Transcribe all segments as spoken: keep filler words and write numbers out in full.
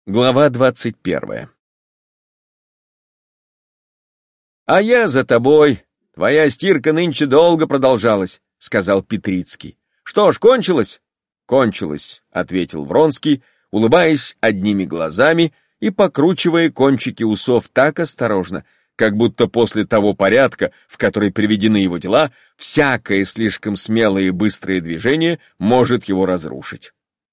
Глава двадцать первая. «А я за тобой. Твоя стирка нынче долго продолжалась», — сказал Петрицкий. «Что ж, кончилось?» «Кончилось», — ответил Вронский, улыбаясь одними глазами и покручивая кончики усов так осторожно, как будто после того порядка, в который приведены его дела, всякое слишком смелое и быстрое движение может его разрушить.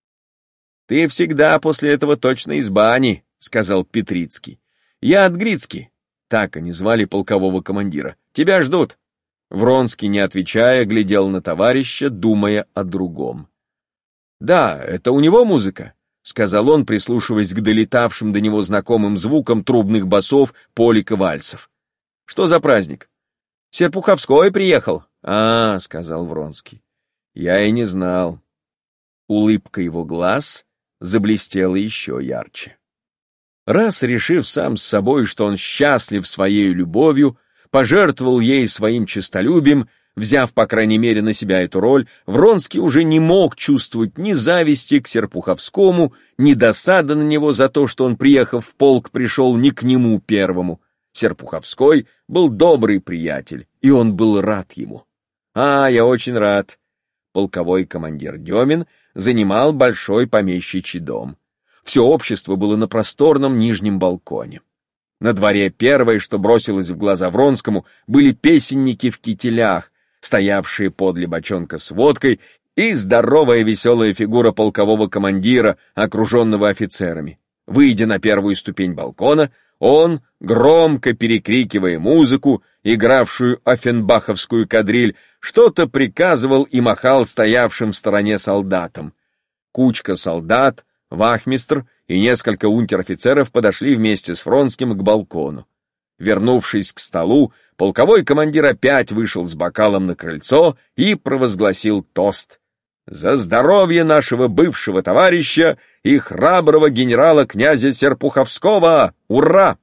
«Ты всегда после этого точно из бани», — сказал Петрицкий. «Я от Грицки», — так они звали полкового командира. «Тебя ждут». Вронский, не отвечая, глядел на товарища, думая о другом. «Да, это у него музыка», — сказал он, прислушиваясь к долетавшим до него знакомым звукам трубных басов, полек и вальсов. «Что за праздник?» «Серпуховской приехал». «А, — сказал Вронский, — я и не знал». Улыбка его глаз заблестела еще ярче. Раз решив сам с собой, что он счастлив своей любовью, пожертвовал ей своим честолюбием, взяв, по крайней мере, на себя эту роль, Вронский уже не мог чувствовать ни зависти к Серпуховскому, ни досады на него за то, что он, приехав в полк, пришел не к нему первому. Серпуховской был добрый приятель, и он был рад ему. «А, я очень рад». Полковой командир Демин занимал большой помещичий дом. Все общество было на просторном нижнем балконе. На дворе первое, что бросилось в глаза Вронскому, были песенники в кителях, стоявшие подле бочонка с водкой, и здоровая веселая фигура полкового командира, окруженного офицерами. Выйдя на первую ступень балкона, он, громко перекрикивая музыку, игравшую оффенбаховскую кадриль, что-то приказывал и махал стоявшим в стороне солдатам. Кучка солдат, вахмистр и несколько унтер-офицеров подошли вместе с Вронским к балкону. Вернувшись к столу, полковой командир опять вышел с бокалом на крыльцо и провозгласил тост: «За здоровье нашего бывшего товарища и храброго генерала князя Серпуховского! Ура!»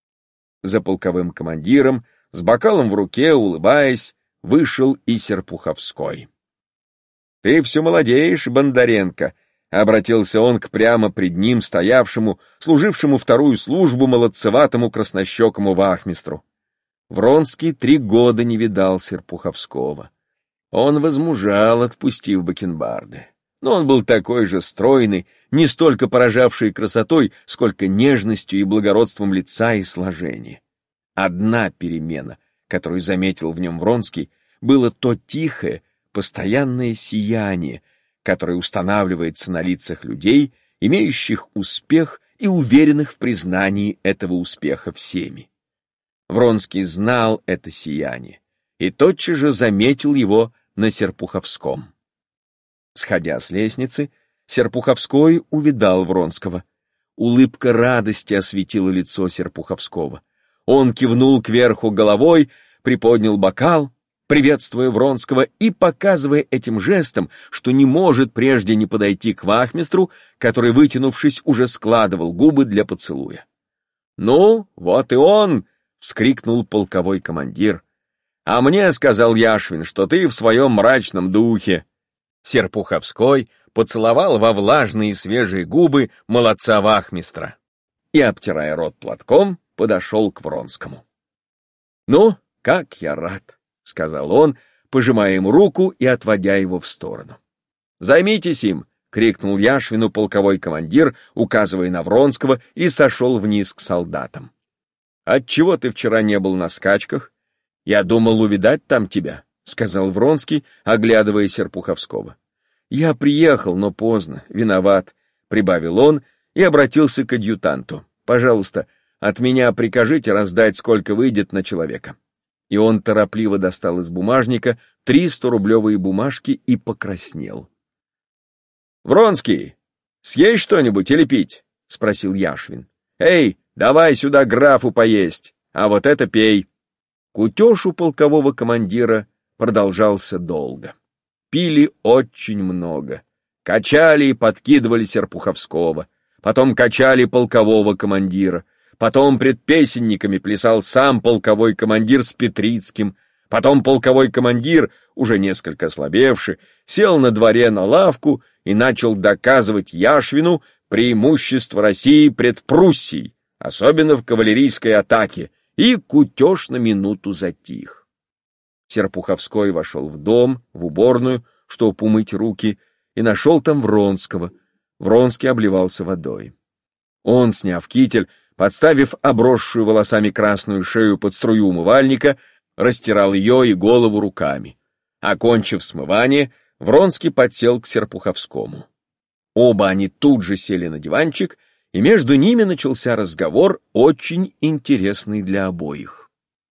За полковым командиром, с бокалом в руке, улыбаясь, вышел и Серпуховской. «Ты все молодеешь, Бондаренко», — обратился он к прямо пред ним стоявшему, служившему вторую службу молодцеватому краснощекому вахмистру. Вронский три года не видал Серпуховского. Он возмужал, отпустив бакенбарды. Но он был такой же стройный, не столько поражавший красотой, сколько нежностью и благородством лица и сложения. Одна перемена, которую заметил в нем Вронский, было то тихое, постоянное сияние, которое устанавливается на лицах людей, имеющих успех и уверенных в признании этого успеха всеми. Вронский знал это сияние и тотчас же заметил его на Серпуховском. Сходя с лестницы, Серпуховской увидал Вронского. Улыбка радости осветила лицо Серпуховского. Он кивнул кверху головой, приподнял бокал, приветствуя Вронского и показывая этим жестом, что не может прежде не подойти к вахмистру, который, вытянувшись, уже складывал губы для поцелуя. «Ну, вот и он!» — вскрикнул полковой командир. «А мне сказал Яшвин, что ты в своем мрачном духе». Серпуховской поцеловал во влажные свежие губы молодца вахмистра и, обтирая рот платком, подошел к Вронскому. «Ну, как я рад», — сказал он, пожимая ему руку и отводя его в сторону. «Займитесь им», — крикнул Яшвину полковой командир, указывая на Вронского, и сошел вниз к солдатам. «Отчего ты вчера не был на скачках? Я думал увидать там тебя», — сказал Вронский, оглядывая Серпуховского. «Я приехал, но поздно, виноват», — прибавил он и обратился к адъютанту. «Пожалуйста, от меня прикажите раздать, сколько выйдет на человека». И он торопливо достал из бумажника три сторублевые бумажки и покраснел. «Вронский, съесть что-нибудь или пить?» — спросил Яшвин. «Эй, давай сюда графу поесть, а вот это пей». Кутеж у полкового командира продолжался долго. Пили очень много. Качали и подкидывали Серпуховского, потом качали полкового командира, потом пред песенниками плясал сам полковой командир с Петрицким, потом полковой командир, уже несколько ослабевший, сел на дворе на лавку и начал доказывать Яшвину преимущество России пред Пруссией, особенно в кавалерийской атаке, и кутеж на минуту затих. Серпуховской вошел в дом, в уборную, чтоб умыть руки, и нашел там Вронского. Вронский обливался водой. Он, сняв китель, подставив обросшую волосами красную шею под струю умывальника, растирал ее и голову руками. Окончив смывание, Вронский подсел к Серпуховскому. Оба они тут же сели на диванчик, и между ними начался разговор, очень интересный для обоих.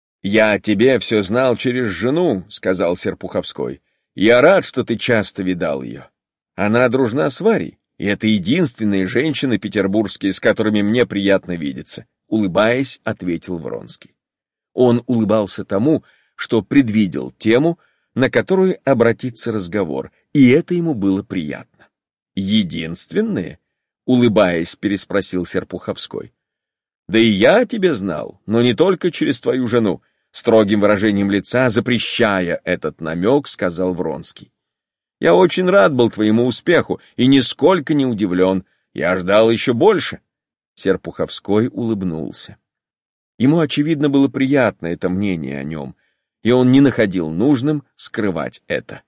«Я о тебе все знал через жену», — сказал Серпуховской. «Я рад, что ты часто видал ее. Она дружна с Варей, и это единственные женщины петербургские, с которыми мне приятно видеться», — улыбаясь, ответил Вронский. Он улыбался тому, что предвидел тему, на которую обратится разговор, и это ему было приятно. «Единственные?» — улыбаясь, переспросил Серпуховской. «Да и я тебя знал, но не только через твою жену», — строгим выражением лица, запрещая этот намек, сказал Вронский. «Я очень рад был твоему успеху и нисколько не удивлен. Я ждал еще больше». Серпуховской улыбнулся. Ему, очевидно, было приятно это мнение о нем, и он не находил нужным скрывать это.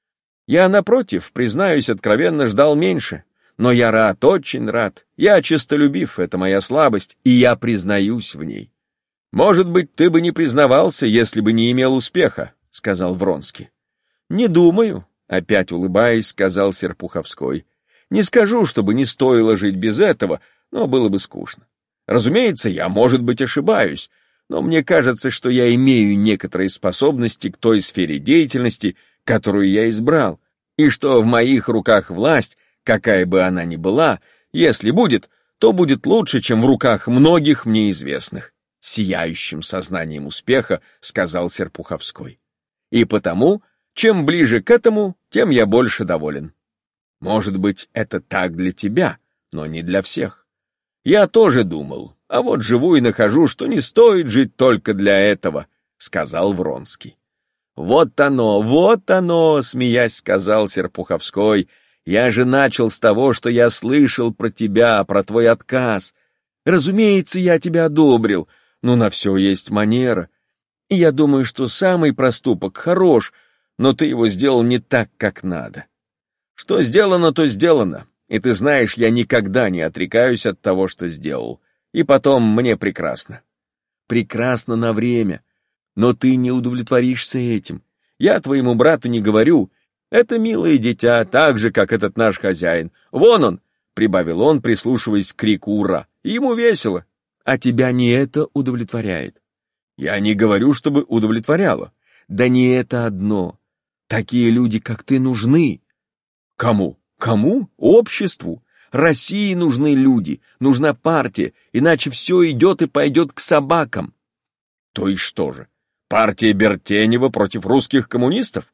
«Я, напротив, признаюсь откровенно, ждал меньше. Но я рад, очень рад. Я честолюбив, это моя слабость, и я признаюсь в ней. Может быть, ты бы не признавался, если бы не имел успеха», — сказал Вронский. «Не думаю», — опять улыбаясь, сказал Серпуховской. «Не скажу, чтобы не стоило жить без этого, но было бы скучно. Разумеется, я, может быть, ошибаюсь, но мне кажется, что я имею некоторые способности к той сфере деятельности, которую я избрал, и что в моих руках власть, какая бы она ни была, если будет, то будет лучше, чем в руках многих мне известных», — сияющим сознанием успеха сказал Серпуховской. «И потому, чем ближе к этому, тем я больше доволен. Может быть, это так для тебя, но не для всех. Я тоже думал, а вот живу и нахожу, что не стоит жить только для этого», — сказал Вронский. «Вот оно, вот оно», — смеясь сказал Серпуховской. «Я же начал с того, что я слышал про тебя, про твой отказ. Разумеется, я тебя одобрил, но на все есть манера. И я думаю, что самый проступок хорош, но ты его сделал не так, как надо. Что сделано, то сделано, и ты знаешь, я никогда не отрекаюсь от того, что сделал. И потом мне прекрасно. Прекрасно на время, но ты не удовлетворишься этим. Я твоему брату не говорю. Это милое дитя, так же, как этот наш хозяин. Вон он!» — прибавил он, прислушиваясь к крику «Ура!» «Ему весело, а тебя не это удовлетворяет». «Я не говорю, чтобы удовлетворяло. Да не это одно. Такие люди, как ты, нужны». «Кому? Кому? Обществу. России нужны люди, нужна партия, иначе все идет и пойдет к собакам». «То есть что же, партия Бертенева против русских коммунистов?»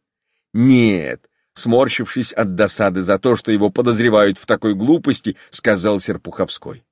«Нет», — сморщившись от досады за то, что его подозревают в такой глупости, сказал Серпуховской.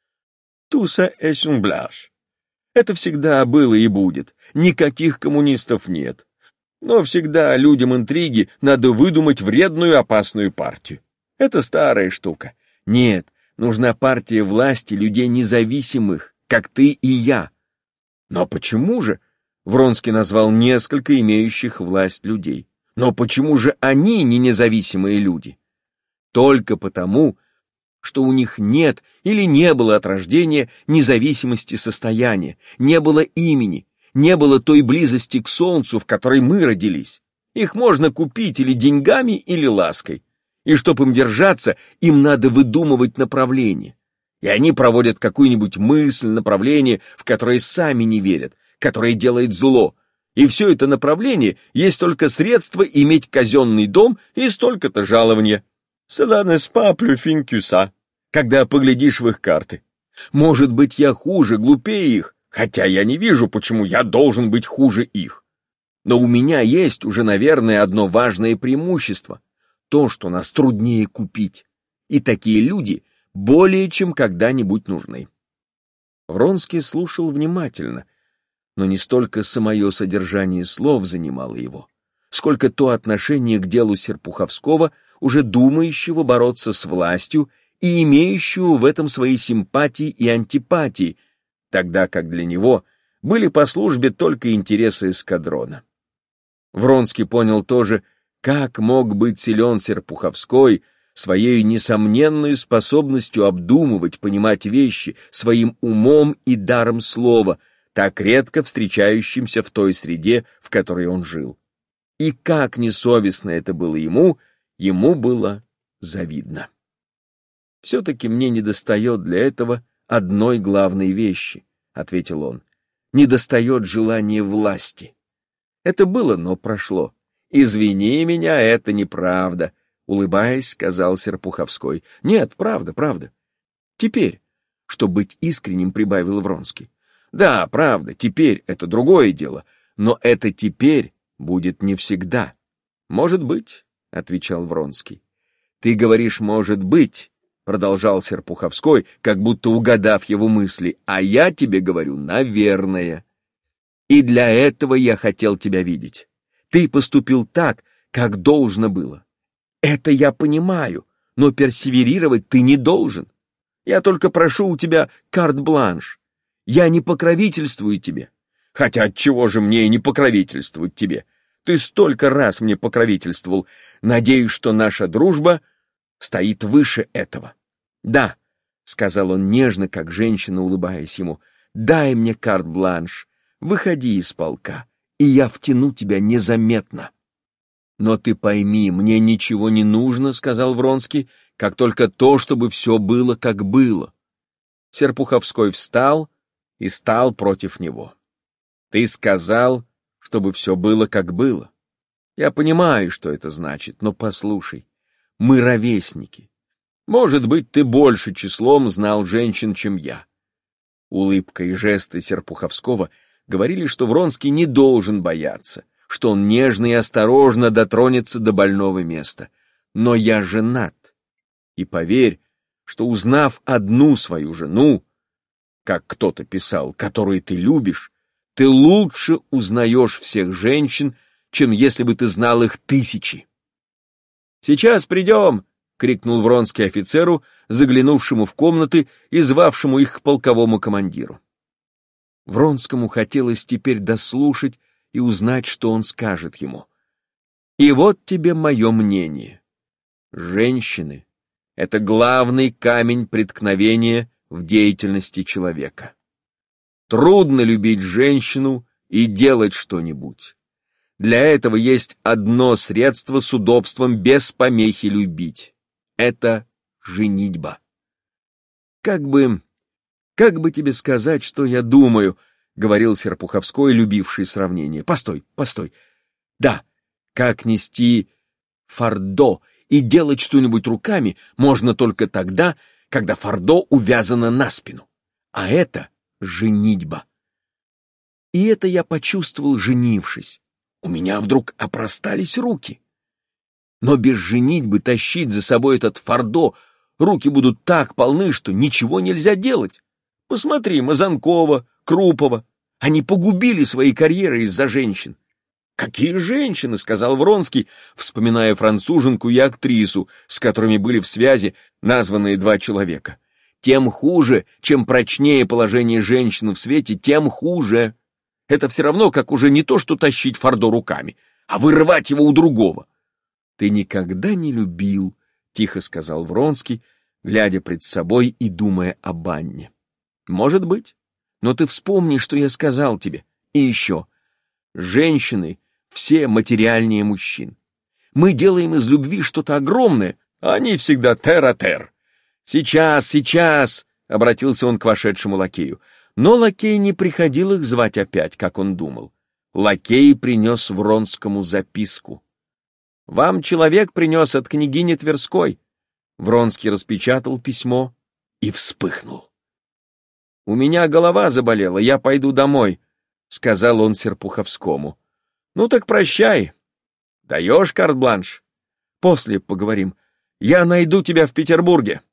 «Tout ça est un blage. Это всегда было и будет. Никаких коммунистов нет. Но всегда людям интриги надо выдумать вредную опасную партию. Это старая штука. Нет, нужна партия власти людей независимых, как ты и я». «Но почему же?» — Вронский назвал несколько имеющих власть людей. «Но почему же они не независимые люди?» «Только потому, что у них нет или не было от рождения независимости состояния, не было имени, не было той близости к солнцу, в которой мы родились. Их можно купить или деньгами, или лаской. И чтобы им держаться, им надо выдумывать направление. И они проводят какую-нибудь мысль, направление, в которое сами не верят, которое делает зло. И все это направление есть только средство иметь казенный дом и столько-то жалования. Cela n'est pas plus fin que ça, когда поглядишь в их карты. Может быть, я хуже, глупее их, хотя я не вижу, почему я должен быть хуже их. Но у меня есть уже, наверное, одно важное преимущество. То, что нас труднее купить. И такие люди более чем когда-нибудь нужны». Вронский слушал внимательно, но не столько самое содержание слов занимало его, сколько то отношение к делу Серпуховского, уже думающего бороться с властью и имеющего в этом свои симпатии и антипатии, тогда как для него были по службе только интересы эскадрона. Вронский понял тоже, как мог быть силен Серпуховской своей несомненной способностью обдумывать, понимать вещи, своим умом и даром слова, так редко встречающимся в той среде, в которой он жил. И как несовестно это было ему, ему было завидно. «Все-таки мне недостает для этого одной главной вещи», — ответил он. «Недостает желания власти. Это было, но прошло. Извини меня, это неправда», — улыбаясь, сказал Серпуховской. «Нет, правда, правда. Теперь, чтобы быть искренним, прибавил Вронский. Да, правда, теперь это другое дело, но это теперь будет не всегда». «Может быть», — отвечал Вронский. «Ты говоришь, может быть», — продолжал Серпуховской, как будто угадав его мысли, «а я тебе говорю, наверное. И для этого я хотел тебя видеть. Ты поступил так, как должно было. Это я понимаю, но персеверировать ты не должен. Я только прошу у тебя карт-бланш. Я не покровительствую тебе. Хотя отчего же мне и не покровительствовать тебе? Ты столько раз мне покровительствовал. Надеюсь, что наша дружба стоит выше этого. Да, — сказал он нежно, как женщина, улыбаясь ему, — дай мне карт-бланш, выходи из полка, и я втяну тебя незаметно. Но ты пойми, мне ничего не нужно, — сказал Вронский, — как только то, чтобы все было, как было. Серпуховской встал и стал против него. Ты сказал, чтобы все было, как было. Я понимаю, что это значит, но послушай, мы ровесники. Может быть, ты больше числом знал женщин, чем я. Улыбка и жесты Серпуховского говорили, что Вронский не должен бояться, что он нежно и осторожно дотронется до больного места. Но я женат. И поверь, что, узнав одну свою жену, как кто-то писал, которую ты любишь, ты лучше узнаешь всех женщин, чем если бы ты знал их тысячи. «Сейчас придем!» — крикнул Вронский офицеру, заглянувшему в комнаты и звавшему их к полковому командиру. Вронскому хотелось теперь дослушать и узнать, что он скажет ему. «И вот тебе мое мнение. Женщины — это главный камень преткновения в деятельности человека. Трудно любить женщину и делать что-нибудь. Для этого есть одно средство с удобством без помехи любить. Это женитьба. Как бы... как бы тебе сказать, что я думаю, — говорил Серпуховской, любивший сравнение. Постой, постой. Да, как нести фардо и делать что-нибудь руками можно только тогда, когда фардо увязано на спину. А это женитьба. И это я почувствовал, женившись. У меня вдруг опростались руки. Но без женитьбы тащить за собой этот фардо руки будут так полны, что ничего нельзя делать. Посмотри, Мазанкова, Крупова. Они погубили свои карьеры из-за женщин. «Какие женщины?» — сказал Вронский, вспоминая француженку и актрису, с которыми были в связи названные два человека. «Тем хуже, чем прочнее положение женщины в свете, тем хуже. Это все равно, как уже не то, что тащить фардо руками, а вырывать его у другого». «Ты никогда не любил», — тихо сказал Вронский, глядя пред собой и думая об Анне. «Может быть, но ты вспомни, что я сказал тебе. И еще. Женщины все материальнее мужчин. Мы делаем из любви что-то огромное, а они всегда тер-а-тер. Сейчас, сейчас, — обратился он к вошедшему лакею. Но лакей не приходил их звать опять, как он думал. Лакей принес Вронскому записку. «Вам человек принес от княгини Тверской». Вронский распечатал письмо и вспыхнул. «У меня голова заболела, я пойду домой», — сказал он Серпуховскому. «Ну так прощай. Даешь карт-бланш? После поговорим. Я найду тебя в Петербурге».